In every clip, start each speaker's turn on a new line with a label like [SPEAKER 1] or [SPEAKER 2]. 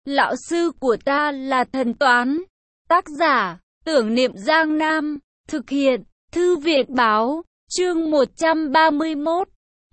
[SPEAKER 1] Lão sư của ta là thần toán. Tác giả, Tưởng Niệm Giang Nam. Thực hiện, Thư viện Báo. Chương 131.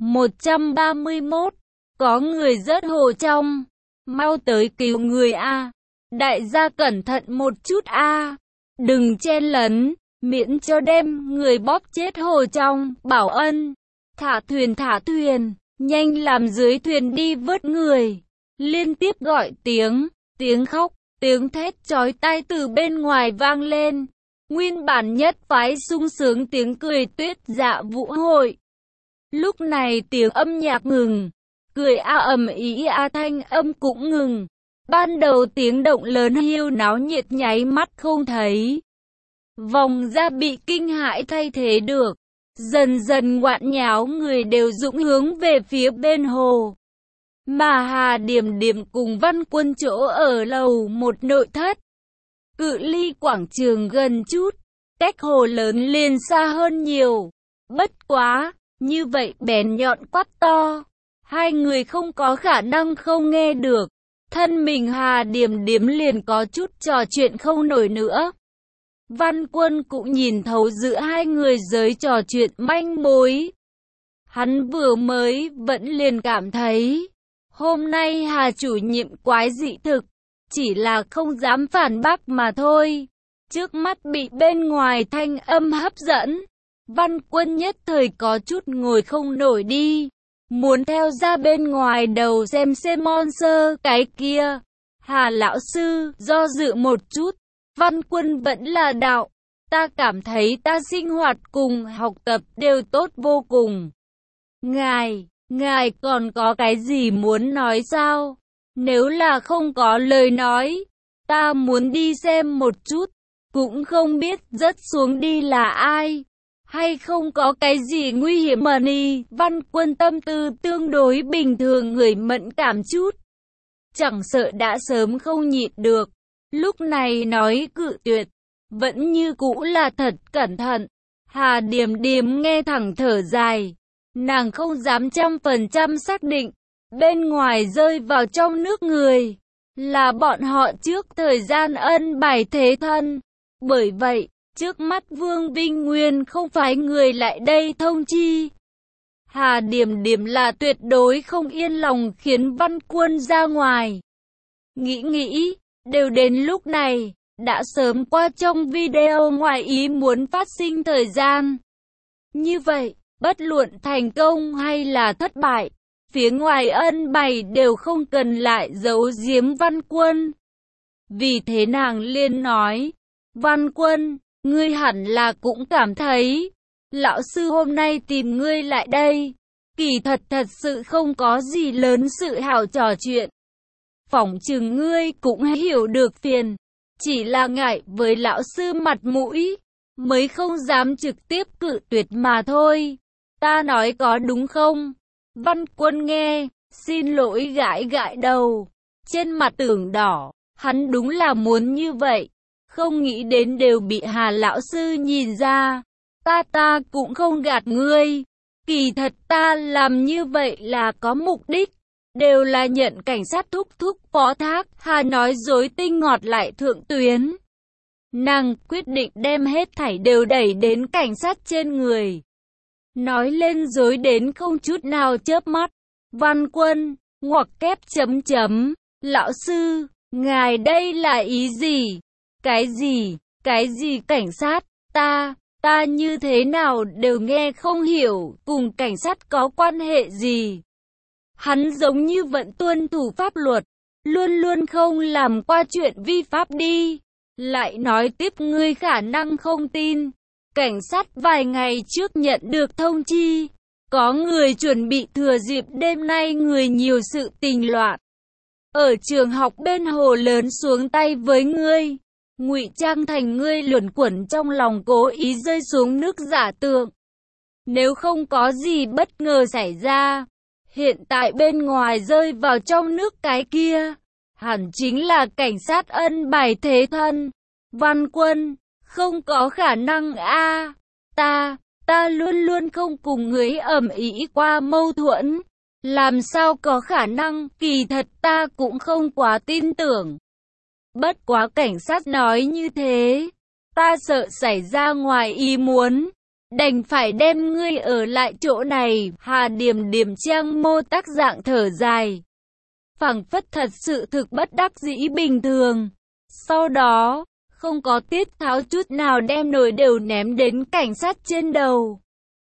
[SPEAKER 1] 131. Có người rớt hồ trong. Mau tới cứu người a. Đại gia cẩn thận một chút a. Đừng chen lấn, miễn cho đem người bóp chết hồ trong. Bảo Ân, thả thuyền, nhanh làm dưới thuyền đi vớt người. Liên tiếp gọi tiếng khóc, tiếng thét chói tai từ bên ngoài vang lên. Nguyên bản nhất phái sung sướng tiếng cười tuyết dạ vũ hội. Lúc này tiếng âm nhạc ngừng, cười ầm ĩ thanh âm cũng ngừng. Ban đầu tiếng động lớn hiu náo nhiệt nháy mắt không thấy. Vòng ra bị kinh hãi thay thế được. Dần dần ngoạn nháo người đều dũng hướng về phía bên hồ. Mà Hà Điểm Điểm cùng Văn Quân chỗ ở lầu một nội thất. Cự ly quảng trường gần chút, cách hồ lớn liền xa hơn nhiều. Bất quá, như vậy bén nhọn quát to. Hai người không có khả năng không nghe được. Thân mình Hà Điểm Điểm liền có chút trò chuyện không nổi nữa. Văn Quân cũng nhìn thấu giữa hai người giới trò chuyện manh mối. Hắn vừa mới vẫn liền cảm thấy hôm nay Hà chủ nhiệm quái dị thực, chỉ là không dám phản bác mà thôi. Trước mắt bị bên ngoài thanh âm hấp dẫn, Văn Quân nhất thời có chút ngồi không nổi đi, muốn theo ra bên ngoài đầu xem monster cái kia. Hà lão sư do dự một chút, Văn Quân vẫn là đạo, ta cảm thấy ta sinh hoạt cùng học tập đều tốt vô cùng. Ngài còn có cái gì muốn nói sao? Nếu là không có lời nói, ta muốn đi xem một chút, cũng không biết rớt xuống đi là ai, hay không có cái gì nguy hiểm mà đi. Văn Quân tâm tư tương đối bình thường, người mẫn cảm chút, chẳng sợ đã sớm không nhịn được, lúc này nói cự tuyệt, vẫn như cũ là thật cẩn thận. Hà Điểm Điểm nghe thẳng thở dài. Nàng không dám 100% xác định, bên ngoài rơi vào trong nước người, là bọn họ trước thời gian ân bài thế thân. Bởi vậy, trước mắt Vương Vinh Nguyên không phải người lại đây thông chi. Hà Điểm Điểm là tuyệt đối không yên lòng khiến Văn Quân ra ngoài. Nghĩ, đều đến lúc này, đã sớm qua trong video ngoài ý muốn phát sinh thời gian. Như vậy, bất luận thành công hay là thất bại, phía ngoài ân bày đều không cần lại giấu giếm Văn Quân. Vì thế nàng liền nói, Văn Quân, ngươi hẳn là cũng cảm thấy, lão sư hôm nay tìm ngươi lại đây, kỳ thật sự không có gì lớn sự hào trò chuyện. Phỏng chừng ngươi cũng hiểu được phiền, chỉ là ngại với lão sư mặt mũi, mới không dám trực tiếp cự tuyệt mà thôi. Ta nói có đúng không? Văn Quân nghe, xin lỗi gãi đầu, trên mặt tưởng đỏ, hắn đúng là muốn như vậy, không nghĩ đến đều bị Hà lão sư nhìn ra. Ta cũng không gạt ngươi, kỳ thật ta làm như vậy là có mục đích, đều là nhận cảnh sát thúc phó thác. Hà nói dối tinh ngọt lại thượng tuyến. Nàng quyết định đem hết thảy đều đẩy đến cảnh sát trên người. Nói lên dối đến không chút nào chớp mắt. Văn Quân, ngoặc kép chấm, lão sư, ngài đây là ý gì? Cái gì cảnh sát? Ta như thế nào đều nghe không hiểu, cùng cảnh sát có quan hệ gì? Hắn giống như vẫn tuân thủ pháp luật, luôn luôn không làm qua chuyện vi pháp đi. Lại nói tiếp, ngươi khả năng không tin. Cảnh sát vài ngày trước nhận được thông chi, có người chuẩn bị thừa dịp đêm nay người nhiều sự tình loạn, ở trường học bên hồ lớn xuống tay với ngươi, ngụy trang thành ngươi luẩn quẩn trong lòng cố ý rơi xuống nước giả tượng. Nếu không có gì bất ngờ xảy ra, hiện tại bên ngoài rơi vào trong nước cái kia, hẳn chính là cảnh sát ân bài thế thân. Văn Quân, không có khả năng a. Ta luôn luôn không cùng người ầm ĩ qua mâu thuẫn, Làm sao có khả năng, kỳ thật ta cũng không quá tin tưởng. Bất quá cảnh sát nói như thế, ta sợ xảy ra ngoài ý muốn, đành phải đem ngươi ở lại chỗ này. Hà Điềm Điềm trang mô tác dạng thở dài, phảng phất thật sự thực bất đắc dĩ bình thường. Sau đó, không có tiết tháo chút nào đem nồi đều ném đến cảnh sát trên đầu.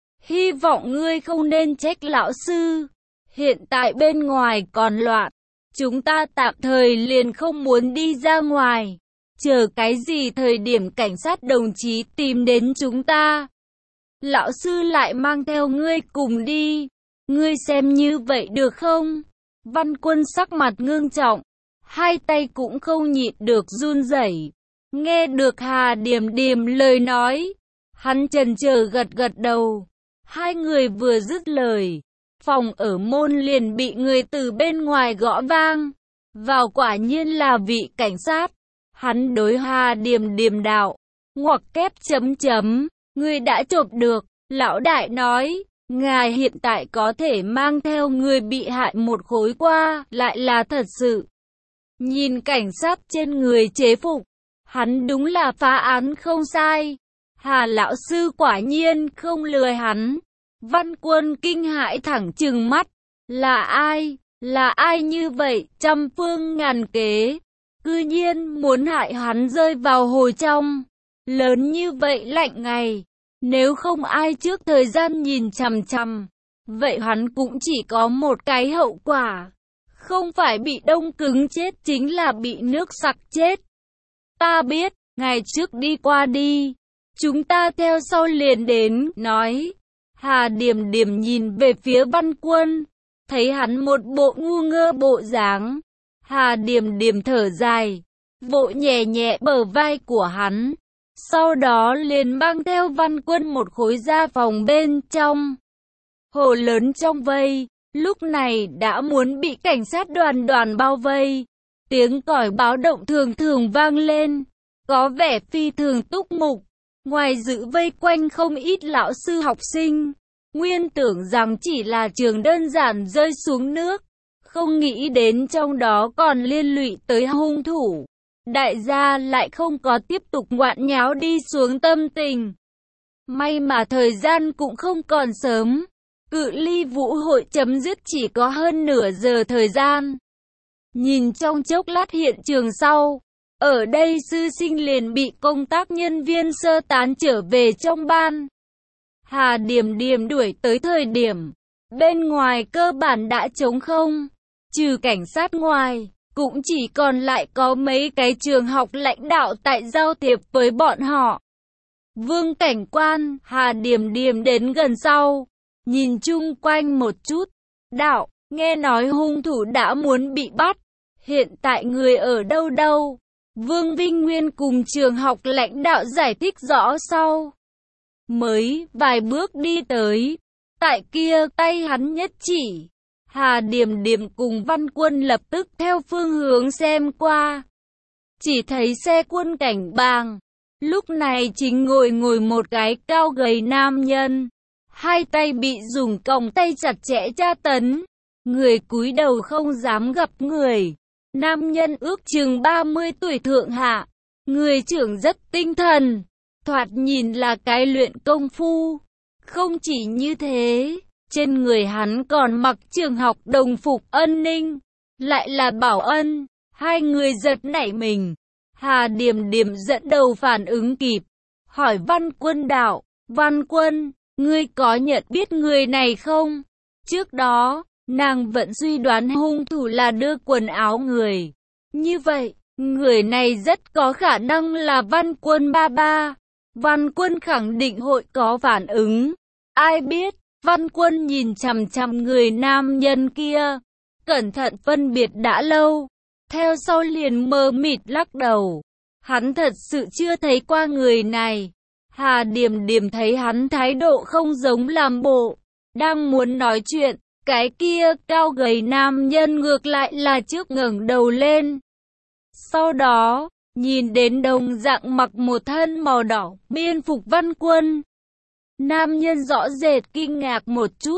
[SPEAKER 1] Hy vọng ngươi không nên trách lão sư. Hiện tại bên ngoài còn loạn, chúng ta tạm thời liền không muốn đi ra ngoài. Chờ cái gì thời điểm cảnh sát đồng chí tìm đến chúng ta, lão sư lại mang theo ngươi cùng đi. Ngươi xem như vậy được không? Văn Quân sắc mặt ngưng trọng, hai tay cũng không nhịn được run rẩy. Nghe được Hà Điềm Điềm lời nói, hắn chần chờ gật gật đầu. Hai người vừa dứt lời, phòng ở môn liền bị người từ bên ngoài gõ vang. Vào quả nhiên là vị cảnh sát. Hắn đối Hà Điềm Điềm đạo, ngoặc kép chấm chấm, ngươi đã chộp được. Lão đại nói, ngài hiện tại có thể mang theo người bị hại một khối qua, lại là thật sự. Nhìn cảnh sát trên người chế phục, hắn đúng là phá án không sai. Hà lão sư quả nhiên không lừa hắn. Văn Quân kinh hãi thẳng trừng mắt. Là ai? Là ai như vậy? Trăm phương ngàn kế, cư nhiên muốn hại hắn rơi vào hồ trong. Lớn như vậy lạnh ngày, nếu không ai trước thời gian nhìn chằm chằm, vậy hắn cũng chỉ có một cái hậu quả. Không phải bị đông cứng chết chính là bị nước sặc chết. Ta biết, ngày trước đi qua đi, chúng ta theo sau liền đến, nói. Hà Điềm Điềm nhìn về phía Văn Quân, thấy hắn một bộ ngu ngơ bộ dáng. Hà Điềm Điềm thở dài, vỗ nhẹ nhẹ bờ vai của hắn. Sau đó liền mang theo Văn Quân một khối ra phòng bên trong. Hồ lớn trong vây, lúc này đã muốn bị cảnh sát đoàn đoàn bao vây. Tiếng còi báo động thường thường vang lên, có vẻ phi thường túc mục. Ngoài giữ vây quanh không ít lão sư học sinh, nguyên tưởng rằng chỉ là trường đơn giản rơi xuống nước, không nghĩ đến trong đó còn liên lụy tới hung thủ. Đại gia lại không có tiếp tục ngoạn nháo đi xuống tâm tình. May mà thời gian cũng không còn sớm, cự ly vũ hội chấm dứt chỉ có hơn nửa giờ thời gian. Nhìn trong chốc lát hiện trường sau, ở đây sư sinh liền bị công tác nhân viên sơ tán trở về trong ban. Hà Điềm Điềm đuổi tới thời điểm, bên ngoài cơ bản đã trống không, trừ cảnh sát ngoài, cũng chỉ còn lại có mấy cái trường học lãnh đạo tại giao thiệp với bọn họ. Vương cảnh quan, Hà Điềm Điềm đến gần sau, nhìn chung quanh một chút, đạo, nghe nói hung thủ đã muốn bị bắt, hiện tại người ở đâu đâu? Vương Vinh Nguyên cùng trường học lãnh đạo giải thích rõ sau. Mới vài bước đi tới, tại kia tay hắn nhất chỉ. Hà Điềm Điềm cùng Văn Quân lập tức theo phương hướng xem qua. Chỉ thấy xe quân cảnh bàng, lúc này chính ngồi một cái cao gầy nam nhân. Hai tay bị dùng còng tay chặt chẽ tra tấn, người cúi đầu không dám gặp người. Nam nhân ước chừng 30 tuổi thượng hạ, người trưởng rất tinh thần, thoạt nhìn là cái luyện công phu. Không chỉ như thế, trên người hắn còn mặc trường học đồng phục an ninh, lại là bảo ân. Hai người giật nảy mình. Hà Điềm Điềm dẫn đầu phản ứng kịp, hỏi Văn Quân đạo, Văn Quân, ngươi có nhận biết người này không? Trước đó, nàng vẫn suy đoán hung thủ là đưa quần áo người. Như vậy, người này rất có khả năng là Văn Quân ba ba. Văn Quân khẳng định hội có phản ứng. Ai biết, Văn Quân nhìn chằm chằm người nam nhân kia, cẩn thận phân biệt đã lâu. Theo sau liền mờ mịt lắc đầu. Hắn thật sự chưa thấy qua người này. Hà Điềm Điềm thấy hắn thái độ không giống làm bộ, đang muốn nói chuyện, cái kia cao gầy nam nhân ngược lại là trước ngẩng đầu lên. Sau đó, nhìn đến đồng dạng mặc một thân màu đỏ, biên phục Văn Quân. Nam nhân rõ rệt kinh ngạc một chút,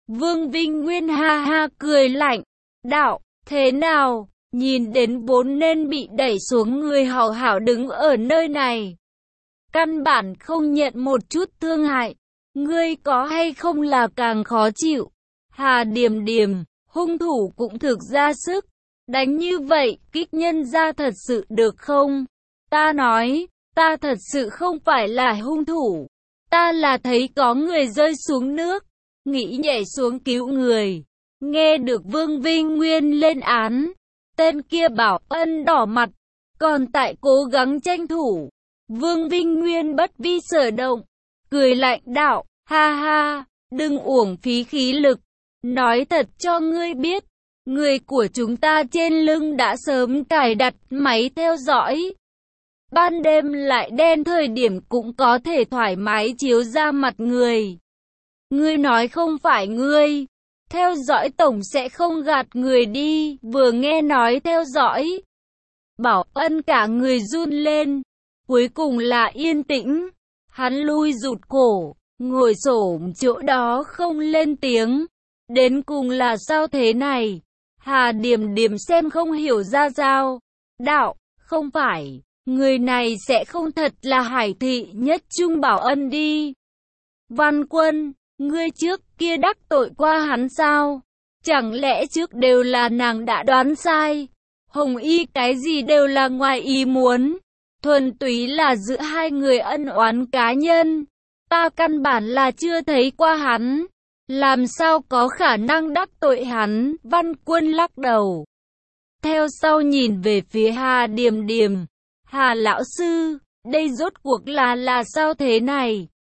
[SPEAKER 1] Vương Vinh Nguyên ha ha cười lạnh, đạo, thế nào, nhìn đến vốn nên bị đẩy xuống người hảo hảo đứng ở nơi này. Căn bản không nhận một chút thương hại, ngươi có hay không là càng khó chịu. Hà Điềm Điềm, hung thủ cũng thực ra sức, đánh như vậy, kích nhân ra thật sự được không? Ta nói, ta thật sự không phải là hung thủ, ta là thấy có người rơi xuống nước, nghĩ nhảy xuống cứu người. Nghe được Vương Vinh Nguyên lên án, tên kia Bảo Ân đỏ mặt, còn tại cố gắng tranh thủ. Vương Vinh Nguyên bất vi sở động, cười lạnh đạo, ha ha, đừng uổng phí khí lực. Nói thật cho ngươi biết, người của chúng ta trên lưng đã sớm cài đặt máy theo dõi. Ban đêm lại đen thời điểm cũng có thể thoải mái chiếu ra mặt người. Ngươi nói không phải ngươi, theo dõi tổng sẽ không gạt người đi, vừa nghe nói theo dõi. Bảo Ân cả người run lên, cuối cùng là yên tĩnh, hắn lui rụt cổ, ngồi xổm chỗ đó không lên tiếng. Đến cùng là sao thế này? Hà Điềm Điềm xem không hiểu ra sao. Đạo, không phải, người này sẽ không thật là Hải Thị Nhất Trung Bảo Ân đi. Văn Quân, ngươi trước kia đắc tội qua hắn sao? Chẳng lẽ trước đều là nàng đã đoán sai? Hồng Y cái gì đều là ngoài ý muốn, thuần túy là giữa hai người ân oán cá nhân. Ta căn bản là chưa thấy qua hắn, làm sao có khả năng đắc tội hắn? Văn Quân lắc đầu, theo sau nhìn về phía Hà Điềm Điềm. Hà lão sư, đây rốt cuộc là sao thế này?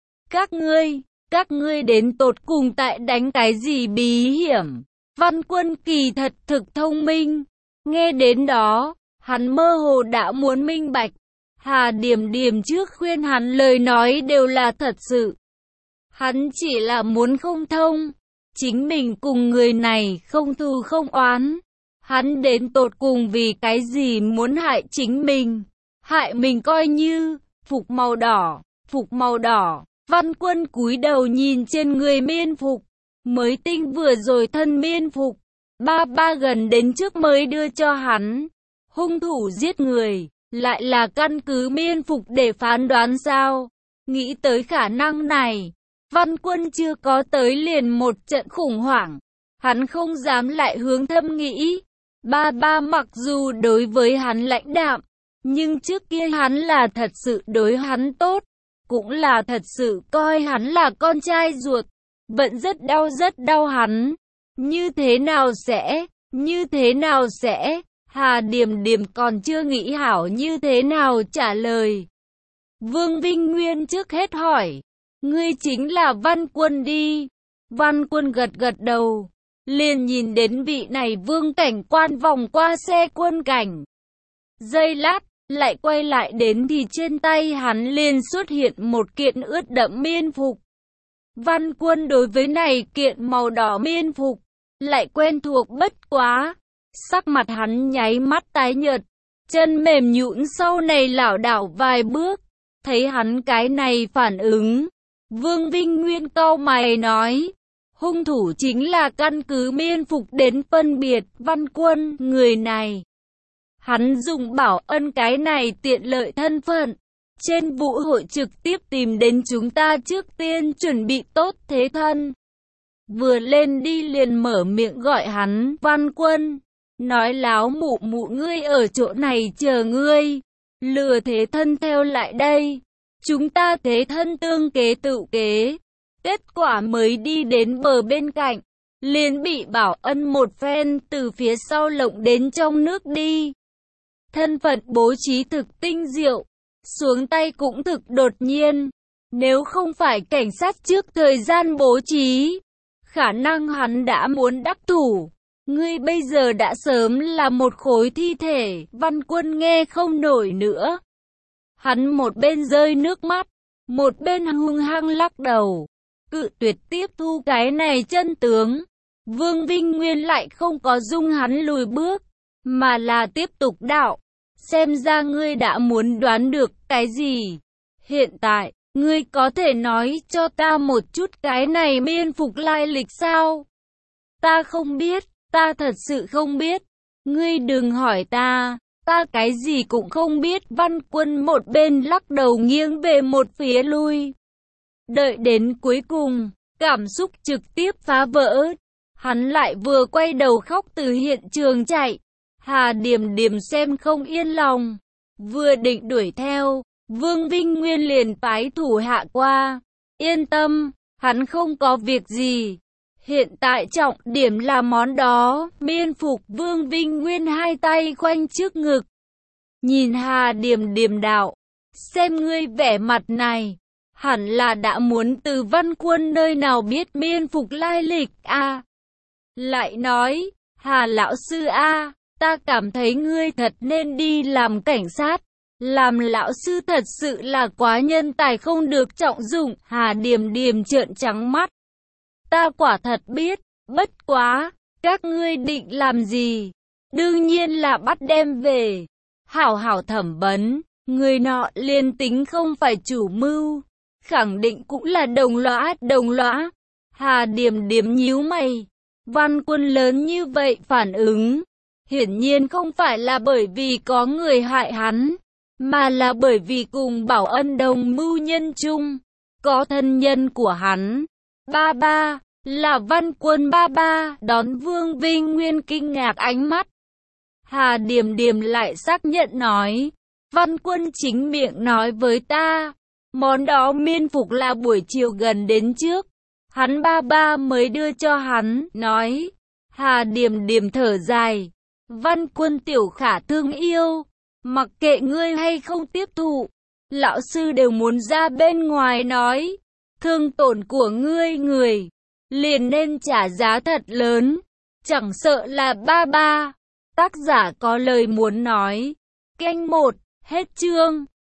[SPEAKER 1] Các ngươi đến tột cùng tại đánh cái gì bí hiểm? Văn Quân kỳ thật thực thông minh, nghe đến đó, hắn mơ hồ đã muốn minh bạch. Hà Điềm Điềm trước khuyên hắn lời nói đều là thật sự. Hắn chỉ là muốn không thông, chính mình cùng người này không thù không oán. Hắn đến tột cùng vì cái gì muốn hại chính mình? Hại mình coi như, phục màu đỏ. Văn Quân cúi đầu nhìn trên người miên phục, mới tinh vừa rồi thân miên phục. Ba gần đến trước mới đưa cho hắn. Hung thủ giết người, lại là căn cứ miên phục để phán đoán sao? Nghĩ tới khả năng này, Văn Quân chưa có tới liền một trận khủng hoảng. Hắn không dám lại hướng thâm nghĩ. Ba mặc dù đối với hắn lãnh đạm, nhưng trước kia hắn là thật sự đối hắn tốt, cũng là thật sự coi hắn là con trai ruột, vẫn rất đau hắn. Như thế nào sẽ? Hà Điềm Điềm còn chưa nghĩ hảo như thế nào trả lời. Vương Vinh Nguyên trước hết hỏi, ngươi chính là Văn Quân đi? Văn Quân gật đầu, liền nhìn đến vị này Vương cảnh quan vòng qua xe quân cảnh. Giây lát, lại quay lại đến thì trên tay hắn liền xuất hiện một kiện ướt đẫm miên phục. Văn Quân đối với này kiện màu đỏ miên phục, lại quen thuộc bất quá. Sắc mặt hắn nháy mắt tái nhợt, chân mềm nhũn sau này lảo đảo vài bước. Thấy hắn cái này phản ứng, Vương Vinh Nguyên cau mày nói, hung thủ chính là căn cứ miên phục đến phân biệt. Văn Quân, người này, hắn dùng Bảo Ân cái này tiện lợi thân phận, trên vũ hội trực tiếp tìm đến chúng ta trước tiên chuẩn bị tốt thế thân. Vừa lên đi liền mở miệng gọi hắn, Văn Quân, nói láo mụ ngươi ở chỗ này chờ ngươi, lừa thế thân theo lại đây, chúng ta thế thân tương kế tự kế. Kết quả mới đi đến bờ bên cạnh, liền bị Bảo Ân một phen từ phía sau lộng đến trong nước đi. Thân phận bố trí thực tinh diệu, xuống tay cũng thực đột nhiên. Nếu không phải cảnh sát trước thời gian bố trí, khả năng hắn đã muốn đắc thủ. Ngươi bây giờ đã sớm là một khối thi thể. Văn Quân nghe không nổi nữa. Hắn một bên rơi nước mắt, một bên hung hăng lắc đầu, cự tuyệt tiếp thu cái này chân tướng. Vương Vinh Nguyên lại không có dung hắn lùi bước, mà là tiếp tục đạo, xem ra ngươi đã muốn đoán được cái gì. Hiện tại, ngươi có thể nói cho ta một chút cái này miên phục lai lịch sao? Ta không biết, ta thật sự không biết. Ngươi đừng hỏi ta cái gì cũng không biết. Văn Quân một bên lắc đầu nghiêng về một phía lui. Đợi đến cuối cùng, cảm xúc trực tiếp phá vỡ. Hắn lại vừa quay đầu khóc từ hiện trường chạy. Hà Điềm Điềm xem không yên lòng, vừa định đuổi theo, Vương Vinh Nguyên liền phái thủ hạ qua. Yên tâm, hắn không có việc gì. Hiện tại trọng điểm là món đó. Miên phục. Vương Vinh Nguyên hai tay khoanh trước ngực, nhìn Hà Điềm Điềm đạo, xem ngươi vẻ mặt này, hẳn là đã muốn từ Văn Quân nơi nào biết miên phục lai lịch a. Lại nói, Hà lão sư a, ta cảm thấy ngươi thật nên đi làm cảnh sát. Làm lão sư thật sự là quá nhân tài không được trọng dụng. Hà Điềm Điềm trợn trắng mắt. Ta quả thật biết, bất quá, các ngươi định làm gì? Đương nhiên là bắt đem về, hảo hảo thẩm vấn. Người nọ liên tính không phải chủ mưu, khẳng định cũng là đồng lõa. Hà Điềm Điềm nhíu mày. Văn Quân lớn như vậy phản ứng, hiển nhiên không phải là bởi vì có người hại hắn, mà là bởi vì cùng Bảo Ân đồng mưu nhân chung, có thân nhân của hắn. Ba ba, là Văn Quân ba ba. Đón Vương Vinh Nguyên kinh ngạc ánh mắt, Hà Điềm Điềm lại xác nhận nói, Văn Quân chính miệng nói với ta, món đó miên phục là buổi chiều gần đến trước, hắn ba ba mới đưa cho hắn, nói. Hà Điềm Điềm thở dài, Văn Quân tiểu khả thương yêu, mặc kệ ngươi hay không tiếp thụ, lão sư đều muốn ra bên ngoài nói, thương tổn của ngươi người, liền nên trả giá thật lớn, chẳng sợ là ba ba. Tác giả có lời muốn nói. Kênh 1, hết chương.